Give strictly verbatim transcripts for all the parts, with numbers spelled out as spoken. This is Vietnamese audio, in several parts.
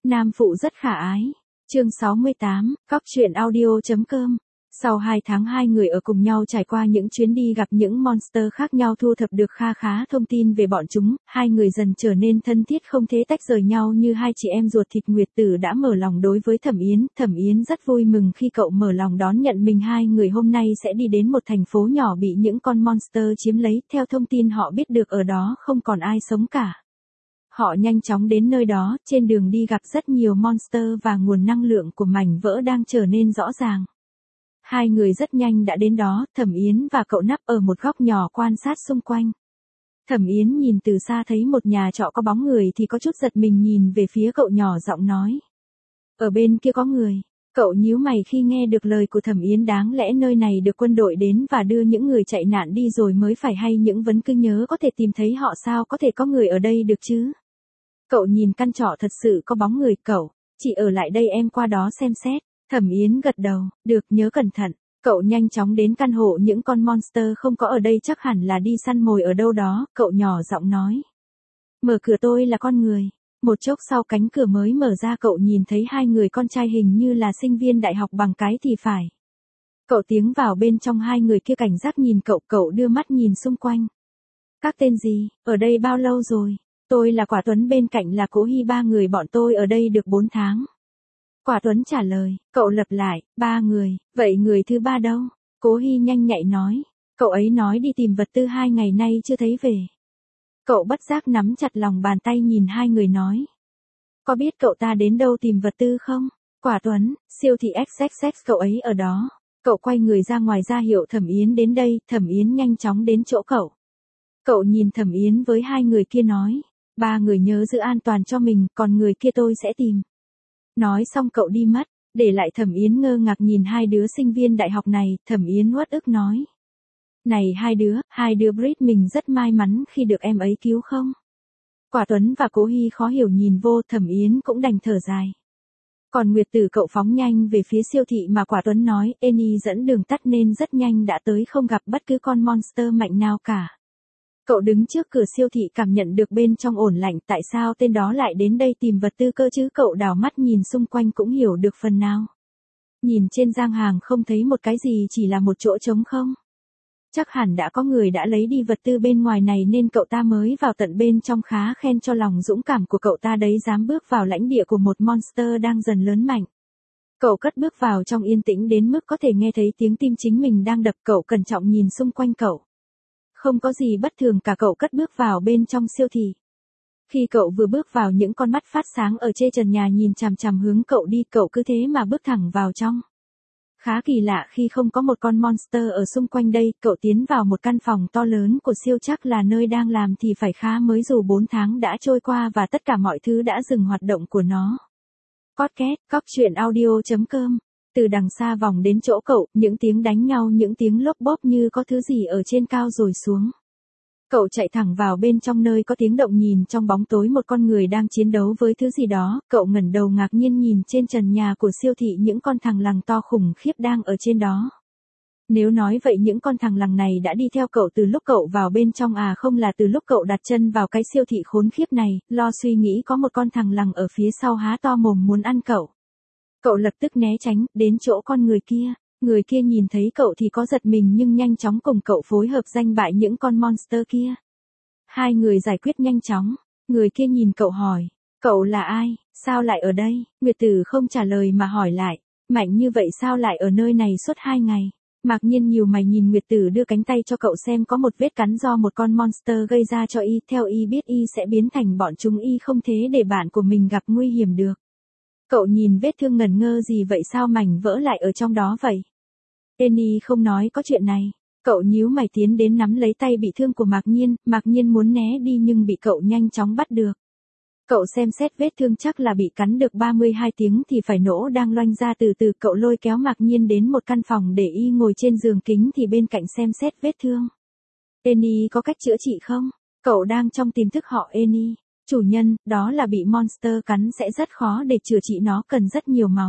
Nam phụ rất khả ái. Chương sáu mươi tám, cóc truyện audio.com. Sau hai tháng hai người ở cùng nhau trải qua những chuyến đi gặp những monster khác nhau, thu thập được kha khá thông tin về bọn chúng, hai người dần trở nên thân thiết không thể tách rời nhau như hai chị em ruột thịt. Nguyệt Tử đã mở lòng đối với Thẩm Yến, Thẩm Yến rất vui mừng khi cậu mở lòng đón nhận mình. Hai người hôm nay sẽ đi đến một thành phố nhỏ bị những con monster chiếm lấy, theo thông tin họ biết được ở đó không còn ai sống cả. Họ nhanh chóng đến nơi đó, trên đường đi gặp rất nhiều monster và nguồn năng lượng của mảnh vỡ đang trở nên rõ ràng. Hai người rất nhanh đã đến đó, Thẩm Yến và cậu nấp ở một góc nhỏ quan sát xung quanh. Thẩm Yến nhìn từ xa thấy một nhà trọ có bóng người thì có chút giật mình, nhìn về phía cậu nhỏ giọng nói. Ở bên kia có người. Cậu nhíu mày khi nghe được lời của Thẩm Yến, đáng lẽ nơi này được quân đội đến và đưa những người chạy nạn đi rồi mới phải, hay những vấn cứ nhớ có thể tìm thấy họ, sao có thể có người ở đây được chứ? Cậu nhìn căn trọ thật sự có bóng người. Cậu, chị ở lại đây, em qua đó xem xét. Thẩm Yến gật đầu, được, nhớ cẩn thận. Cậu nhanh chóng đến căn hộ những con monster không có ở đây, chắc hẳn là đi săn mồi ở đâu đó, cậu nhỏ giọng nói. Mở cửa, tôi là con người. Một chốc sau cánh cửa mới mở ra, cậu nhìn thấy hai người con trai hình như là sinh viên đại học bằng cái thì phải. Cậu tiến vào bên trong, hai người kia cảnh giác nhìn cậu, cậu đưa mắt nhìn xung quanh. Các tên gì, ở đây bao lâu rồi? Tôi là Quả Tuấn, bên cạnh là Cố Hy, ba người bọn tôi ở đây được bốn tháng. Quả Tuấn trả lời, cậu lặp lại, ba người, vậy người thứ ba đâu? Cố Hy nhanh nhạy nói, cậu ấy nói đi tìm vật tư, hai ngày nay chưa thấy về. Cậu bất giác nắm chặt lòng bàn tay nhìn hai người nói. Có biết cậu ta đến đâu tìm vật tư không? Quả Tuấn, siêu thị ích ích ích, cậu ấy ở đó. Cậu quay người ra ngoài ra hiệu Thẩm Yến đến đây, Thẩm Yến nhanh chóng đến chỗ cậu. Cậu nhìn Thẩm Yến với hai người kia nói, ba người nhớ giữ an toàn cho mình, còn người kia tôi sẽ tìm. Nói xong cậu đi mất, để lại Thẩm Yến ngơ ngác nhìn hai đứa sinh viên đại học này. Thẩm Yến uất ức nói. Này hai đứa, hai đứa Brit, mình rất may mắn khi được em ấy cứu không? Quả Tuấn và Cố Hy khó hiểu nhìn vô, Thẩm Yến cũng đành thở dài. Còn Nguyệt Tử, cậu phóng nhanh về phía siêu thị mà Quả Tuấn nói, Eni dẫn đường tắt nên rất nhanh đã tới, không gặp bất cứ con monster mạnh nào cả. Cậu đứng trước cửa siêu thị cảm nhận được bên trong ổn lạnh, tại sao tên đó lại đến đây tìm vật tư cơ chứ? Cậu đảo mắt nhìn xung quanh cũng hiểu được phần nào. Nhìn trên giang hàng không thấy một cái gì, chỉ là một chỗ trống không. Chắc hẳn đã có người đã lấy đi vật tư bên ngoài này nên cậu ta mới vào tận bên trong, khá khen cho lòng dũng cảm của cậu ta đấy, dám bước vào lãnh địa của một monster đang dần lớn mạnh. Cậu cất bước vào trong yên tĩnh đến mức có thể nghe thấy tiếng tim chính mình đang đập. Cậu cẩn trọng nhìn xung quanh cậu. Không có gì bất thường cả, cậu cất bước vào bên trong siêu thị. Khi cậu vừa bước vào, những con mắt phát sáng ở trên trần nhà nhìn chằm chằm hướng cậu đi, cậu cứ thế mà bước thẳng vào trong. Khá kỳ lạ khi không có một con monster ở xung quanh đây. Cậu tiến vào một căn phòng to lớn của siêu, chắc là nơi đang làm thì phải, khá mới, dù bốn tháng đã trôi qua và tất cả mọi thứ đã dừng hoạt động của nó. Podcast, cóc truyện audio.com. Từ đằng xa vòng đến chỗ cậu, những tiếng đánh nhau, những tiếng lốp bốp như có thứ gì ở trên cao rồi xuống. Cậu chạy thẳng vào bên trong nơi có tiếng động, nhìn trong bóng tối một con người đang chiến đấu với thứ gì đó. Cậu ngẩng đầu ngạc nhiên nhìn trên trần nhà của siêu thị, những con thằn lằn to khủng khiếp đang ở trên đó. Nếu nói vậy những con thằn lằn này đã đi theo cậu từ lúc cậu vào bên trong à? Không, là từ lúc cậu đặt chân vào cái siêu thị khốn khiếp này. Lo suy nghĩ, có một con thằn lằn ở phía sau há to mồm muốn ăn cậu. Cậu lập tức né tránh, đến chỗ con người kia. Người kia nhìn thấy cậu thì có giật mình nhưng nhanh chóng cùng cậu phối hợp danh bại những con monster kia. Hai người giải quyết nhanh chóng. Người kia nhìn cậu hỏi, cậu là ai, sao lại ở đây? Nguyệt Tử không trả lời mà hỏi lại, mạnh như vậy sao lại ở nơi này suốt hai ngày? Mạc Nhiên nhiều mày nhìn Nguyệt Tử đưa cánh tay cho cậu xem, có một vết cắn do một con monster gây ra cho y, theo y biết y sẽ biến thành bọn chúng, y không thế để bạn của mình gặp nguy hiểm được. Cậu nhìn vết thương ngẩn ngơ, gì vậy, sao mảnh vỡ lại ở trong đó vậy? Eni không nói có chuyện này. Cậu nhíu mày tiến đến nắm lấy tay bị thương của Mạc Nhiên, Mạc Nhiên muốn né đi nhưng bị cậu nhanh chóng bắt được. Cậu xem xét vết thương, chắc là bị cắn được ba mươi hai tiếng thì phải, nỗ đang loanh ra từ từ. Cậu lôi kéo Mạc Nhiên đến một căn phòng để y ngồi trên giường kính thì bên cạnh xem xét vết thương. Eni có cách chữa trị không? Cậu đang trong tiềm thức họ. Eni, chủ nhân, đó là bị monster cắn sẽ rất khó để chữa trị, nó cần rất nhiều máu.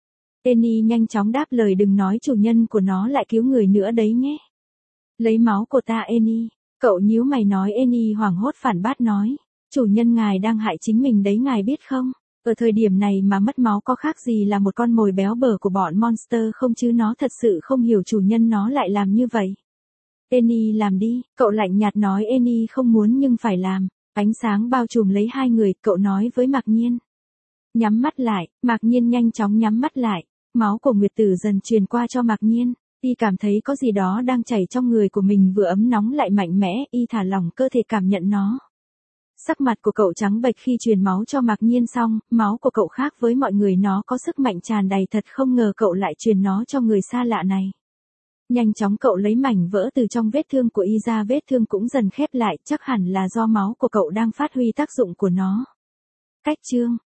Eni nhanh chóng đáp lời, đừng nói chủ nhân của nó lại cứu người nữa đấy nhé. Lấy máu của ta Eni. Cậu nhíu mày nói. Eni hoảng hốt phản bác nói, chủ nhân ngài đang hại chính mình đấy, ngài biết không? Ở thời điểm này mà mất máu có khác gì là một con mồi béo bở của bọn monster không chứ, nó thật sự không hiểu chủ nhân nó lại làm như vậy. Annie làm đi, cậu lạnh nhạt nói. Annie không muốn nhưng phải làm. Ánh sáng bao trùm lấy hai người, cậu nói với Mạc Nhiên. Nhắm mắt lại, Mạc Nhiên nhanh chóng nhắm mắt lại. Máu của Nguyệt Tử dần truyền qua cho Mạc Nhiên. Y cảm thấy có gì đó đang chảy trong người của mình, vừa ấm nóng lại mạnh mẽ, y thả lỏng cơ thể cảm nhận nó. Sắc mặt của cậu trắng bệch khi truyền máu cho Mạc Nhiên xong, máu của cậu khác với mọi người, nó có sức mạnh tràn đầy, thật không ngờ cậu lại truyền nó cho người xa lạ này. Nhanh chóng cậu lấy mảnh vỡ từ trong vết thương của y ra, vết thương cũng dần khép lại, chắc hẳn là do máu của cậu đang phát huy tác dụng của nó. Cách chương